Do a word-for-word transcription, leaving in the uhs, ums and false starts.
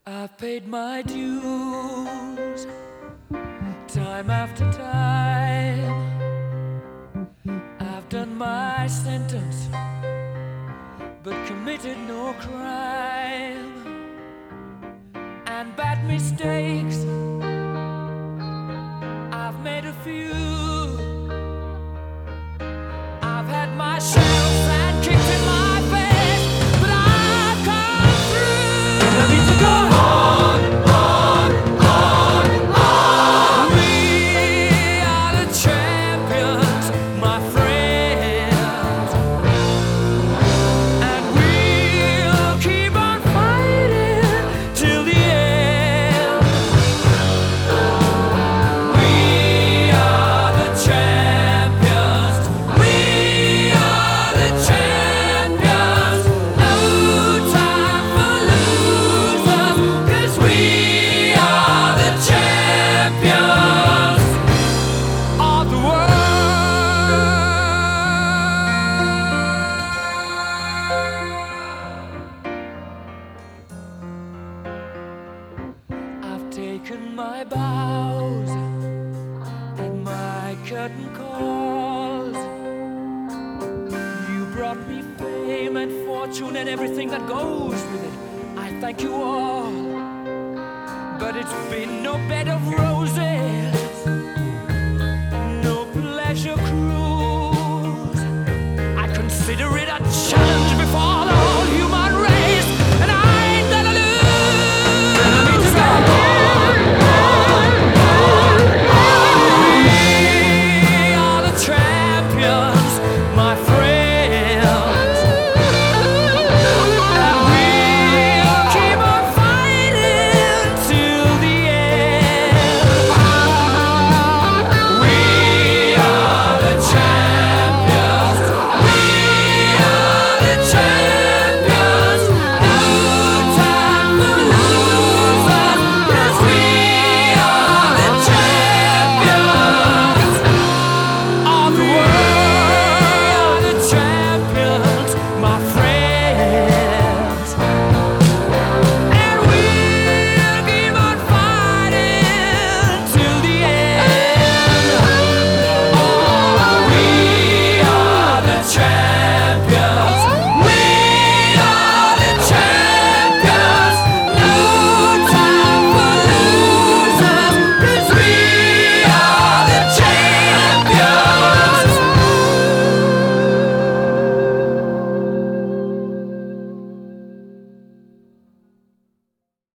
I've paid my dues time after time. I've done my sentence but committed no crime. And bad mistakes I've made a few. I've had my shells and kicked in my face, but I've come through. And I need to go on, on, on, on. We are the champions, my friends, and we'll keep on fighting till the end. We are the champions. We are the champions. No time for losers, 'cause we are the champions of the world. I've taken my bows and my curtain calls. You brought me fame and fortune and everything that goes with it. I thank you all, but it's been no bed of roses, no pleasure cruise. I consider it a challenge before the